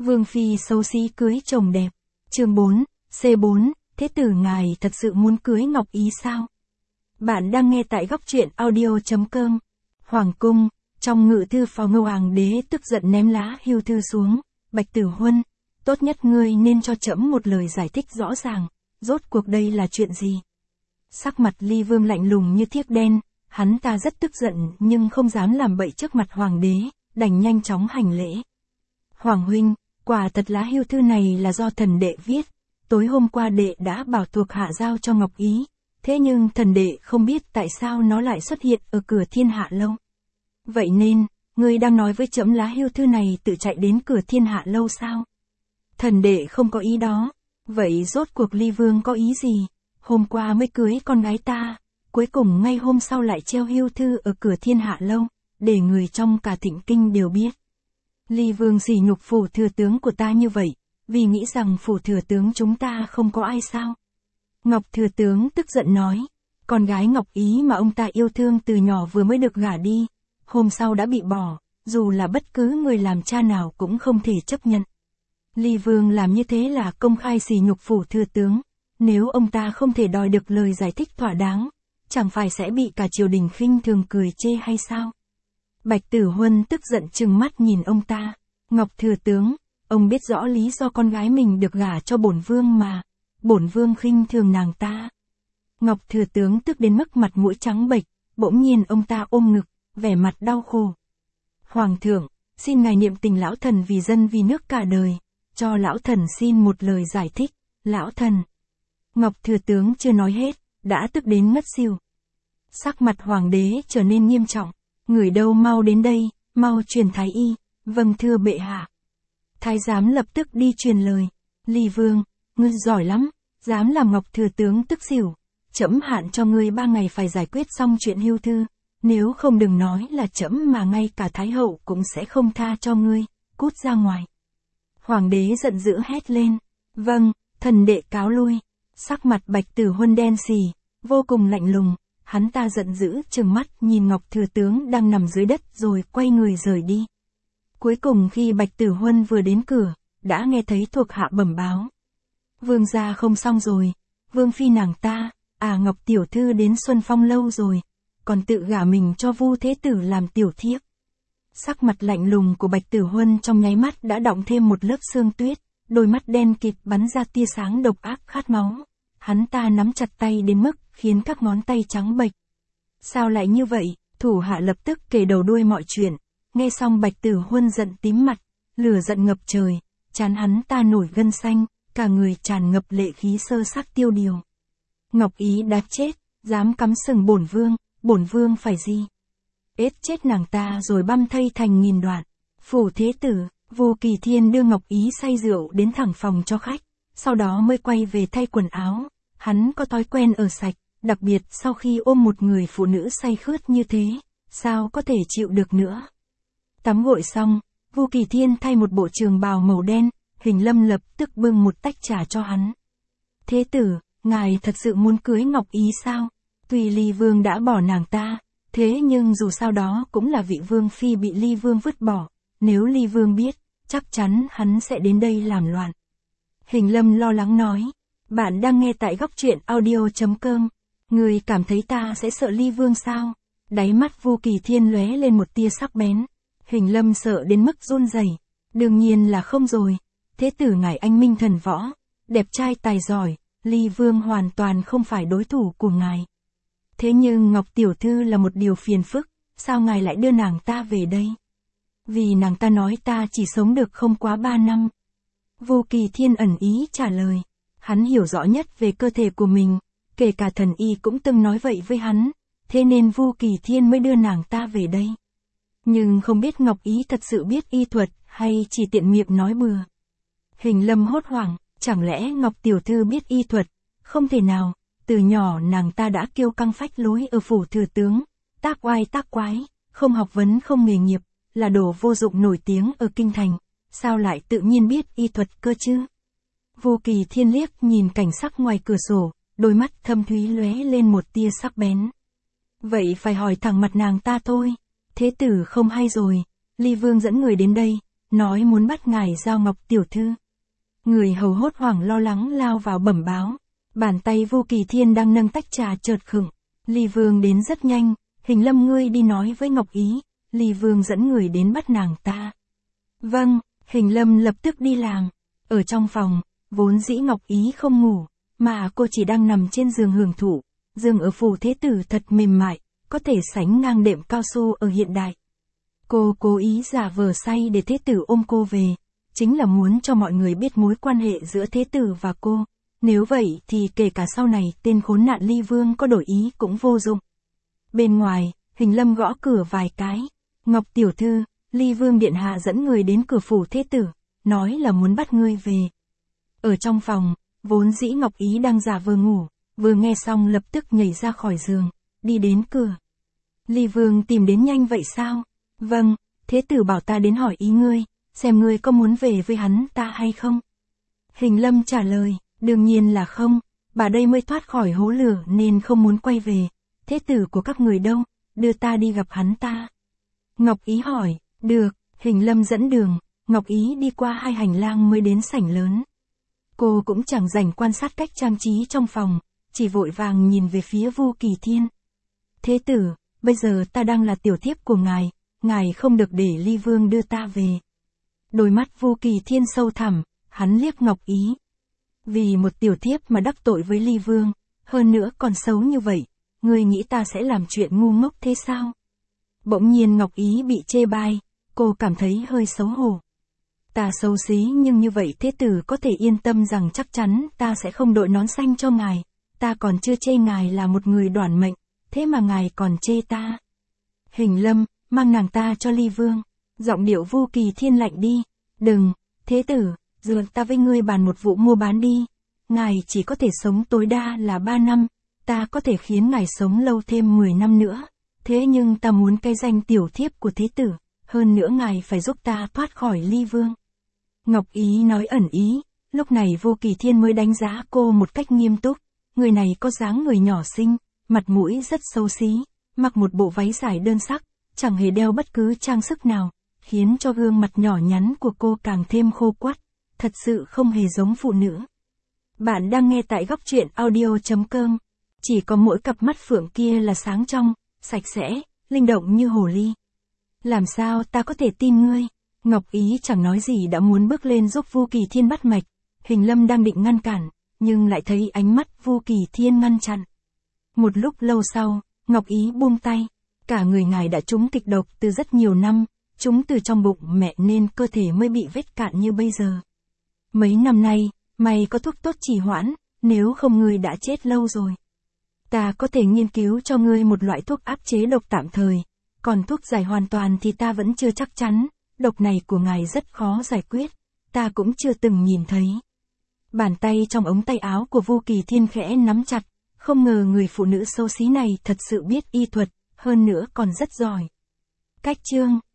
Vương phi xấu xí cưới chồng đẹp. Chương 4, C4, thế tử ngài thật sự muốn cưới Ngọc Ý sao? Bạn đang nghe tại góc truyện audio.com. Hoàng cung, trong ngự thư phòng Hoàng đế tức giận ném lá hưu thư xuống. Bạch Tử Huân, tốt nhất ngươi nên cho trẫm một lời giải thích rõ ràng, rốt cuộc đây là chuyện gì? Sắc mặt Ly Vương lạnh lùng như thiếc đen, hắn ta rất tức giận nhưng không dám làm bậy trước mặt Hoàng đế, đành nhanh chóng hành lễ. Hoàng huynh, quả thật lá hưu thư này là do thần đệ viết, tối hôm qua đệ đã bảo thuộc hạ giao cho Ngọc Ý, thế nhưng thần đệ không biết tại sao nó lại xuất hiện ở cửa Thiên Hạ Lâu. Vậy nên, ngươi đang nói với trẫm lá hưu thư này tự chạy đến cửa Thiên Hạ Lâu sao? Thần đệ không có ý đó, vậy rốt cuộc Ly Vương có ý gì? Hôm qua mới cưới con gái ta, cuối cùng ngay hôm sau lại treo hưu thư ở cửa Thiên Hạ Lâu, để người trong cả Thịnh Kinh đều biết. Ly Vương sỉ nhục phủ thừa tướng của ta như vậy, vì nghĩ rằng phủ thừa tướng chúng ta không có ai sao? Ngọc thừa tướng tức giận nói, con gái Ngọc Ý mà ông ta yêu thương từ nhỏ vừa mới được gả đi, hôm sau đã bị bỏ, dù là bất cứ người làm cha nào cũng không thể chấp nhận. Ly Vương làm như thế là công khai sỉ nhục phủ thừa tướng, nếu ông ta không thể đòi được lời giải thích thỏa đáng, chẳng phải sẽ bị cả triều đình khinh thường cười chê hay sao? Bạch Tử Huân tức giận trừng mắt nhìn ông ta, Ngọc thừa tướng, ông biết rõ lý do con gái mình được gả cho bổn vương mà, bổn vương khinh thường nàng ta. Ngọc thừa tướng tức đến mức mặt mũi trắng bệch, bỗng nhiên ông ta ôm ngực, vẻ mặt đau khổ. Hoàng thượng, xin ngài niệm tình lão thần vì dân vì nước cả đời, cho lão thần xin một lời giải thích, lão thần. Ngọc thừa tướng chưa nói hết, đã tức đến ngất xỉu. Sắc mặt hoàng đế trở nên nghiêm trọng, người đâu mau đến đây, mau truyền thái y, vâng thưa bệ hạ. Thái giám lập tức đi truyền lời, Ly Vương, ngươi giỏi lắm, dám làm Ngọc thừa tướng tức xỉu, trẫm hạn cho ngươi 3 ngày phải giải quyết xong chuyện hưu thư, nếu không đừng nói là trẫm mà ngay cả Thái hậu cũng sẽ không tha cho ngươi, cút ra ngoài. Hoàng đế giận dữ hét lên, vâng, thần đệ cáo lui. Sắc mặt Bạch Tử Huân đen xì, vô cùng lạnh lùng, hắn ta giận dữ trừng mắt nhìn Ngọc thừa tướng đang nằm dưới đất rồi quay người rời đi. Cuối cùng khi Bạch Tử Huân vừa đến cửa, đã nghe thấy thuộc hạ bẩm báo. Vương gia không xong rồi, Vương phi nàng ta, Ngọc tiểu thư đến Xuân Phong lâu rồi, còn tự gả mình cho Vu Thế Tử làm tiểu thiếp. Sắc mặt lạnh lùng của Bạch Tử Huân trong nháy mắt đã đọng thêm một lớp sương tuyết, đôi mắt đen kịt bắn ra tia sáng độc ác khát máu. Hắn ta nắm chặt tay đến mức khiến các ngón tay trắng bệch. Sao lại như vậy? Thủ hạ lập tức kể đầu đuôi mọi chuyện. Nghe xong Bạch Tử Huân giận tím mặt, lửa giận ngập trời, trán hắn ta nổi gân xanh, cả người tràn ngập lệ khí sơ xác tiêu điều. Ngọc Ý đã chết, dám cắm sừng bổn vương phải gì? Ết chết nàng ta rồi băm thây thành nghìn đoạn. Phủ Thế Tử, Vu Kỳ Thiên đưa Ngọc Ý say rượu đến thẳng phòng cho khách, sau đó mới quay về thay quần áo. Hắn có thói quen ở sạch, đặc biệt sau khi ôm một người phụ nữ say khướt như thế, sao có thể chịu được nữa. Tắm gội xong, Vu Kỳ Thiên thay một bộ trường bào màu đen, Hình Lâm lập tức bưng một tách trà cho hắn. Thế tử, ngài thật sự muốn cưới Ngọc Ý sao? Tuy Ly Vương đã bỏ nàng ta, thế nhưng dù sao đó cũng là vị Vương phi bị Ly Vương vứt bỏ, nếu Ly Vương biết, chắc chắn hắn sẽ đến đây làm loạn. Hình Lâm lo lắng nói, bạn đang nghe tại góc truyện audio.com, người cảm thấy ta sẽ sợ Ly Vương sao? Đáy mắt Vu Kỳ Thiên lóe lên một tia sắc bén. Hình Lâm sợ đến mức run rẩy. Đương nhiên là không rồi. Thế tử ngài anh minh thần võ, đẹp trai tài giỏi, Ly Vương hoàn toàn không phải đối thủ của ngài. Thế nhưng Ngọc tiểu thư là một điều phiền phức, sao ngài lại đưa nàng ta về đây? Vì nàng ta nói ta chỉ sống được không quá 3 năm. Vu Kỳ Thiên ẩn ý trả lời. Hắn hiểu rõ nhất về cơ thể của mình, kể cả thần y cũng từng nói vậy với hắn, thế nên Vu Kỳ Thiên mới đưa nàng ta về đây. Nhưng không biết Ngọc Ý thật sự biết y thuật, hay chỉ tiện miệng nói bừa. Hình Lâm hốt hoảng, chẳng lẽ Ngọc tiểu thư biết y thuật? Không thể nào, từ nhỏ nàng ta đã kiêu căng phách lối ở phủ thừa tướng, tác oai tác quái, không học vấn không nghề nghiệp, là đồ vô dụng nổi tiếng ở kinh thành, sao lại tự nhiên biết y thuật cơ chứ? Vu Kỳ Thiên liếc nhìn cảnh sắc ngoài cửa sổ, đôi mắt thâm thúy lóe lên một tia sắc bén. Vậy phải hỏi thẳng mặt nàng ta thôi. Thế tử không hay rồi, Ly Vương dẫn người đến đây, nói muốn bắt ngài giao Ngọc tiểu thư. Người hầu hốt hoảng lo lắng lao vào bẩm báo. Bàn tay Vu Kỳ Thiên đang nâng tách trà chợt khựng. Ly Vương đến rất nhanh, Hình Lâm ngươi đi nói với Ngọc Ý, Ly Vương dẫn người đến bắt nàng ta. Vâng, Hình Lâm lập tức đi làng. Ở trong phòng, vốn dĩ Ngọc Ý không ngủ, mà cô chỉ đang nằm trên giường hưởng thụ. Giường ở phủ thế tử thật mềm mại, có thể sánh ngang đệm cao su ở hiện đại. Cô cố ý giả vờ say để thế tử ôm cô về, chính là muốn cho mọi người biết mối quan hệ giữa thế tử và cô. Nếu vậy thì kể cả sau này tên khốn nạn Ly Vương có đổi ý cũng vô dụng. Bên ngoài, Hình Lâm gõ cửa vài cái. Ngọc tiểu thư, Ly Vương điện hạ dẫn người đến cửa phủ thế tử, nói là muốn bắt ngươi về. Ở trong phòng, vốn dĩ Ngọc Ý đang giả vờ ngủ, vừa nghe xong lập tức nhảy ra khỏi giường, đi đến cửa. Ly Vương tìm đến nhanh vậy sao? Vâng, thế tử bảo ta đến hỏi ý ngươi, xem ngươi có muốn về với hắn ta hay không? Hình Lâm trả lời, đương nhiên là không, bà đây mới thoát khỏi hố lửa nên không muốn quay về. Thế tử của các người đâu, đưa ta đi gặp hắn ta. Ngọc Ý hỏi, được, Hình Lâm dẫn đường, Ngọc Ý đi qua 2 hành lang mới đến sảnh lớn. Cô cũng chẳng rảnh quan sát cách trang trí trong phòng, chỉ vội vàng nhìn về phía Vu Kỳ Thiên. Thế tử, bây giờ ta đang là tiểu thiếp của ngài không được để Ly Vương đưa ta về. Đôi mắt Vu Kỳ Thiên sâu thẳm, hắn liếc Ngọc Ý. Vì một tiểu thiếp mà đắc tội với Ly Vương, hơn nữa còn xấu như vậy, ngươi nghĩ ta sẽ làm chuyện ngu ngốc thế sao? Bỗng nhiên Ngọc Ý bị chê bai, cô cảm thấy hơi xấu hổ. Ta xấu xí nhưng như vậy thế tử có thể yên tâm rằng chắc chắn ta sẽ không đội nón xanh cho ngài. Ta còn chưa chê ngài là một người đoản mệnh, thế mà ngài còn chê ta. Hình Lâm, mang nàng ta cho Ly Vương. Giọng điệu Vu Kỳ Thiên lạnh đi. Đừng, thế tử, dường ta với ngươi bàn một vụ mua bán đi. Ngài chỉ có thể sống tối đa là 3 năm, ta có thể khiến ngài sống lâu thêm 10 năm nữa. Thế nhưng ta muốn cái danh tiểu thiếp của thế tử, hơn nữa ngài phải giúp ta thoát khỏi Ly Vương. Ngọc Ý nói ẩn ý, lúc này Vu Kỳ Thiên mới đánh giá cô một cách nghiêm túc. Người này có dáng người nhỏ xinh, mặt mũi rất xấu xí, mặc một bộ váy dài đơn sắc, chẳng hề đeo bất cứ trang sức nào, khiến cho gương mặt nhỏ nhắn của cô càng thêm khô quắt, thật sự không hề giống phụ nữ. Bạn đang nghe tại góc truyện audio.com. Chỉ có mỗi cặp mắt phượng kia là sáng trong, sạch sẽ, linh động như hồ ly. Làm sao ta có thể tin ngươi? Ngọc Ý chẳng nói gì đã muốn bước lên giúp Vu Kỳ Thiên bắt mạch. Hình Lâm đang định ngăn cản, nhưng lại thấy ánh mắt Vu Kỳ Thiên ngăn chặn. Một lúc lâu sau, Ngọc Ý buông tay. Cả người ngài đã trúng kịch độc từ rất nhiều năm, trúng từ trong bụng mẹ nên cơ thể mới bị vết cạn như bây giờ. Mấy năm nay, mày có thuốc tốt trì hoãn, nếu không ngươi đã chết lâu rồi. Ta có thể nghiên cứu cho ngươi một loại thuốc áp chế độc tạm thời, còn thuốc giải hoàn toàn thì ta vẫn chưa chắc chắn, độc này của ngài rất khó giải quyết, ta cũng chưa từng nhìn thấy. Bàn tay trong ống tay áo của Vu Kỳ Thiên khẽ nắm chặt, không ngờ người phụ nữ xấu xí này thật sự biết y thuật, hơn nữa còn rất giỏi. Cách chương